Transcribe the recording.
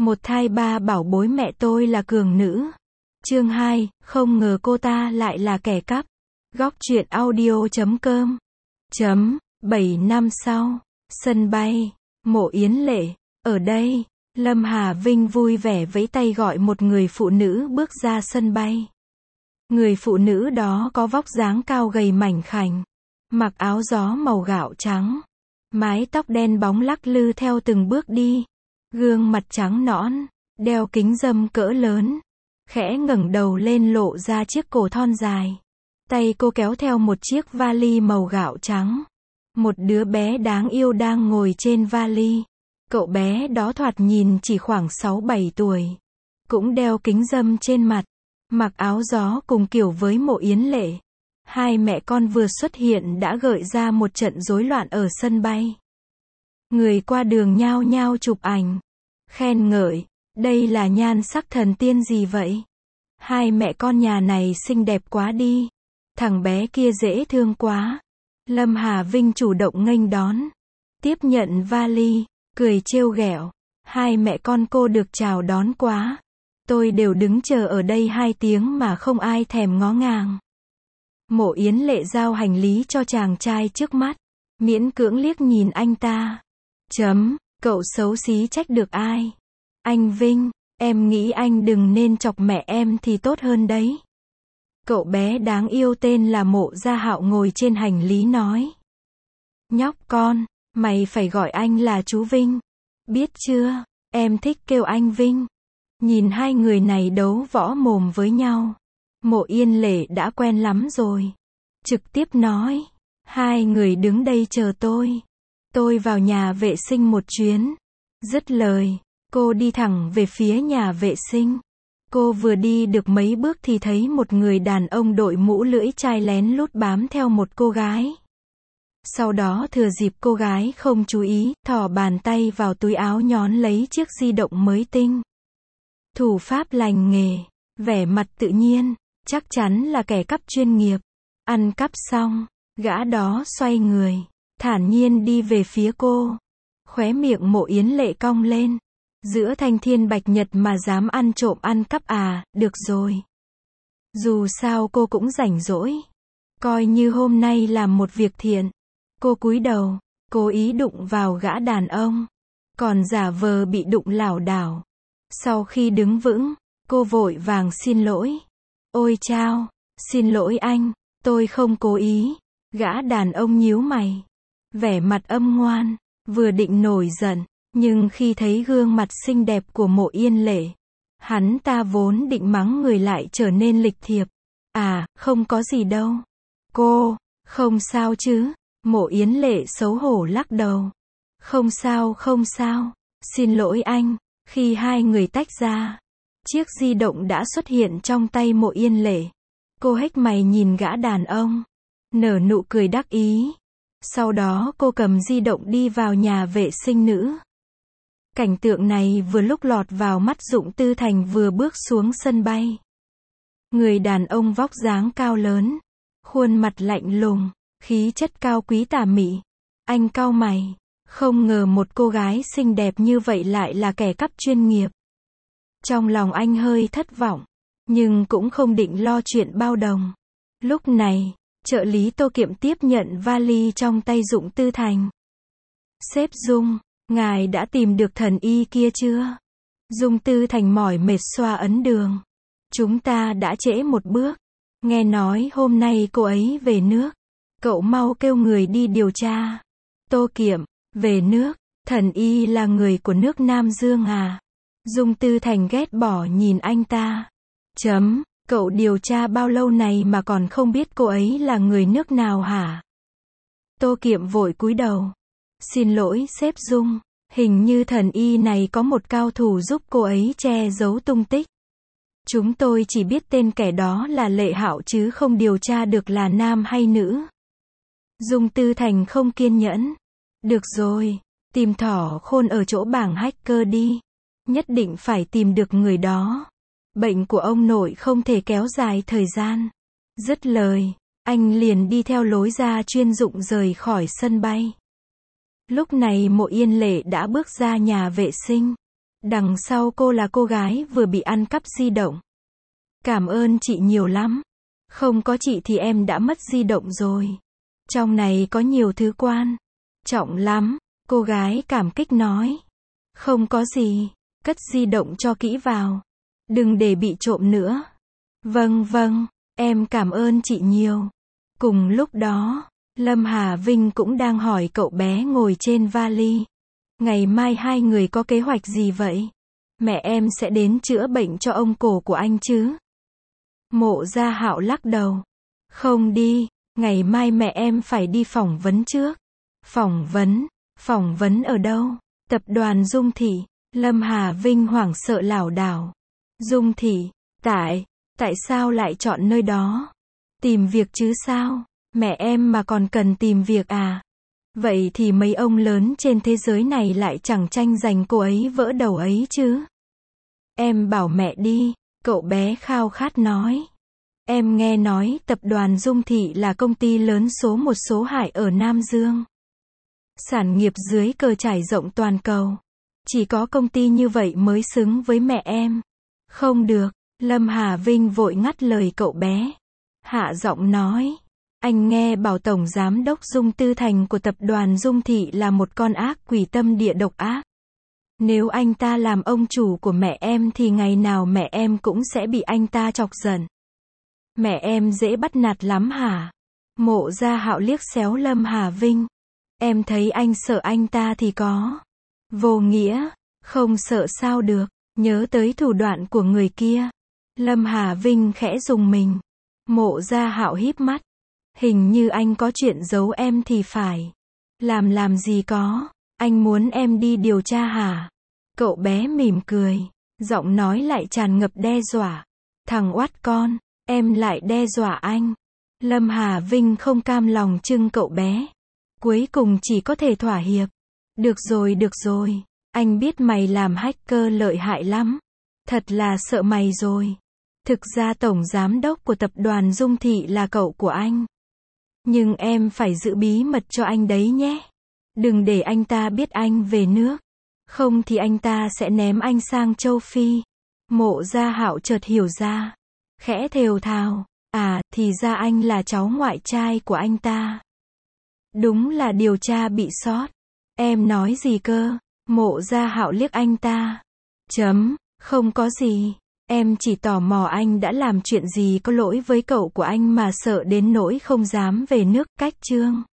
Một thai ba bảo bối mẹ tôi là cường nữ. Chương 2, không ngờ cô ta lại là kẻ cắp. Góc truyện audio.com. 7 năm sau, sân bay, Mộ Yến Lệ, ở đây, Lâm Hà Vinh vui vẻ vẫy tay gọi một người phụ nữ bước ra sân bay. Người phụ nữ đó có vóc dáng cao gầy mảnh khảnh, mặc áo gió màu gạo trắng, mái tóc đen bóng lắc lư theo từng bước đi, gương mặt trắng nõn, đeo kính râm cỡ lớn, khẽ ngẩng đầu lên lộ ra chiếc cổ thon dài. Tay cô kéo theo một chiếc vali màu gạo trắng. Một đứa bé đáng yêu đang ngồi trên vali. Cậu bé đó thoạt nhìn chỉ khoảng 6-7 tuổi. Cũng đeo kính râm trên mặt, mặc áo gió cùng kiểu với Mộ Yến Lệ. Hai mẹ con vừa xuất hiện đã gợi ra một trận rối loạn ở sân bay. Người qua đường nhao nhao chụp ảnh, khen ngợi, đây là nhan sắc thần tiên gì vậy? Hai mẹ con nhà này xinh đẹp quá đi. Thằng bé kia dễ thương quá. Lâm Hà Vinh chủ động nghênh đón, tiếp nhận vali, cười trêu ghẹo. Hai mẹ con cô được chào đón quá. Tôi đều đứng chờ ở đây 2 tiếng mà không ai thèm ngó ngàng. Mộ Yến Lệ giao hành lý cho chàng trai trước mắt, miễn cưỡng liếc nhìn anh ta. Cậu xấu xí trách được ai? Anh Vinh, em nghĩ anh đừng nên chọc mẹ em thì tốt hơn đấy. Cậu bé đáng yêu tên là Mộ Gia Hạo ngồi trên hành lý nói. Nhóc con, mày phải gọi anh là chú Vinh. Biết chưa, em thích kêu anh Vinh. Nhìn hai người này đấu võ mồm với nhau, Mộ Yên Lệ đã quen lắm rồi. Trực tiếp nói, hai người đứng đây chờ tôi. Tôi vào nhà vệ sinh một chuyến. Dứt lời, cô đi thẳng về phía nhà vệ sinh. Cô vừa đi được mấy bước thì thấy một người đàn ông đội mũ lưỡi chai lén lút bám theo một cô gái. Sau đó thừa dịp cô gái không chú ý, thò bàn tay vào túi áo nhón lấy chiếc di động mới tinh. Thủ pháp lành nghề, vẻ mặt tự nhiên, chắc chắn là kẻ cắp chuyên nghiệp. Ăn cắp xong, gã đó xoay người, thản nhiên đi về phía cô. Khóe miệng Mộ Yến Lệ cong lên. Giữa thanh thiên bạch nhật mà dám ăn trộm ăn cắp à, được rồi. Dù sao cô cũng rảnh rỗi. Coi như hôm nay làm một việc thiện. Cô cúi đầu, cố ý đụng vào gã đàn ông. Còn giả vờ bị đụng lảo đảo. Sau khi đứng vững, cô vội vàng xin lỗi. Ôi chao, xin lỗi anh, tôi không cố ý. Gã đàn ông nhíu mày, vẻ mặt âm ngoan, vừa định nổi giận. Nhưng khi thấy gương mặt xinh đẹp của Mộ Yên Lệ, hắn ta vốn định mắng người lại trở nên lịch thiệp. À, không có gì đâu. Cô, không sao chứ? Mộ Yến Lệ xấu hổ lắc đầu. Không sao không sao, xin lỗi anh. Khi hai người tách ra, chiếc di động đã xuất hiện trong tay Mộ Yên Lệ. Cô hếch mày nhìn gã đàn ông, nở nụ cười đắc ý. Sau đó cô cầm di động đi vào nhà vệ sinh nữ. Cảnh tượng này vừa lúc lọt vào mắt Dụng Tư Thành vừa bước xuống sân bay. Người đàn ông vóc dáng cao lớn, khuôn mặt lạnh lùng, khí chất cao quý tà mị. Anh cau mày, không ngờ một cô gái xinh đẹp như vậy lại là kẻ cắp chuyên nghiệp. Trong lòng anh hơi thất vọng, nhưng cũng không định lo chuyện bao đồng. Lúc này, trợ lý Tô Kiệm tiếp nhận vali trong tay Dụng Tư Thành. Sếp Dung, ngài đã tìm được thần y kia chưa? Dung Tư Thành mỏi mệt xoa ấn đường. Chúng ta đã trễ một bước. Nghe nói hôm nay cô ấy về nước. Cậu mau kêu người đi điều tra. Tô Kiệm, về nước, thần y là người của nước Nam Dương à? Dung Tư Thành ghét bỏ nhìn anh ta. Cậu điều tra bao lâu này mà còn không biết cô ấy là người nước nào hả? Tô Kiệm vội cúi đầu. Xin lỗi sếp Dung, hình như thần y này có một cao thủ giúp cô ấy che giấu tung tích. Chúng tôi chỉ biết tên kẻ đó là Lệ Hạo chứ không điều tra được là nam hay nữ. Dung Tư Thành không kiên nhẫn. Được rồi, tìm thỏ khôn ở chỗ bảng hacker đi. Nhất định phải tìm được người đó. Bệnh của ông nội không thể kéo dài thời gian. Dứt lời, anh liền đi theo lối ra chuyên dụng rời khỏi sân bay. Lúc này Mộ Yên Lệ đã bước ra nhà vệ sinh. Đằng sau cô là cô gái vừa bị ăn cắp di động. Cảm ơn chị nhiều lắm. Không có chị thì em đã mất di động rồi. Trong này có nhiều thứ quan trọng lắm. Cô gái cảm kích nói. Không có gì. Cất di động cho kỹ vào. Đừng để bị trộm nữa. Vâng vâng, em cảm ơn chị nhiều. Cùng lúc đó, Lâm Hà Vinh cũng đang hỏi cậu bé ngồi trên vali. Ngày mai hai người có kế hoạch gì vậy? Mẹ em sẽ đến chữa bệnh cho ông cổ của anh chứ? Mộ Gia Hạo lắc đầu. Không đi, ngày mai mẹ em phải đi phỏng vấn trước. Phỏng vấn ở đâu? Tập đoàn Dung Thị. Lâm Hà Vinh hoảng sợ lảo đảo. Dung Thị, tại sao lại chọn nơi đó? Tìm việc chứ sao? Mẹ em mà còn cần tìm việc à? Vậy thì mấy ông lớn trên thế giới này lại chẳng tranh giành cô ấy vỡ đầu ấy chứ? Em bảo mẹ đi, cậu bé khao khát nói. Em nghe nói tập đoàn Dung Thị là công ty lớn số một số Hải ở Nam Dương. Sản nghiệp dưới cờ trải rộng toàn cầu. Chỉ có công ty như vậy mới xứng với mẹ em. Không được, Lâm Hà Vinh vội ngắt lời cậu bé. Hạ giọng nói. Anh nghe bảo Tổng Giám đốc Dung Tư Thành của tập đoàn Dung Thị là một con ác quỷ tâm địa độc ác. Nếu anh ta làm ông chủ của mẹ em thì ngày nào mẹ em cũng sẽ bị anh ta chọc giận. Mẹ em dễ bắt nạt lắm hả? Mộ Gia Hạo liếc xéo Lâm Hà Vinh. Em thấy anh sợ anh ta thì có. Vô nghĩa, không sợ sao được, nhớ tới thủ đoạn của người kia. Lâm Hà Vinh khẽ rùng mình. Mộ Gia Hạo híp mắt. Hình như anh có chuyện giấu em thì phải. Làm gì có, anh muốn em đi điều tra hả? Cậu bé mỉm cười, giọng nói lại tràn ngập đe dọa. Thằng oát con, em lại đe dọa anh. Lâm Hà Vinh không cam lòng trưng cậu bé. Cuối cùng chỉ có thể thỏa hiệp. Được rồi, anh biết mày làm hacker lợi hại lắm. Thật là sợ mày rồi. Thực ra tổng giám đốc của tập đoàn Dung Thị là cậu của anh. Nhưng em phải giữ bí mật cho anh đấy nhé. Đừng để anh ta biết anh về nước. Không thì anh ta sẽ ném anh sang châu Phi. Mộ Gia Hạo chợt hiểu ra. Khẽ thều thào. À, thì ra anh là cháu ngoại trai của anh ta. Đúng là điều tra bị sót. Em nói gì cơ? Mộ Gia Hạo liếc anh ta. Không có gì. Em chỉ tò mò anh đã làm chuyện gì có lỗi với cậu của anh mà sợ đến nỗi không dám về nước. Cách chương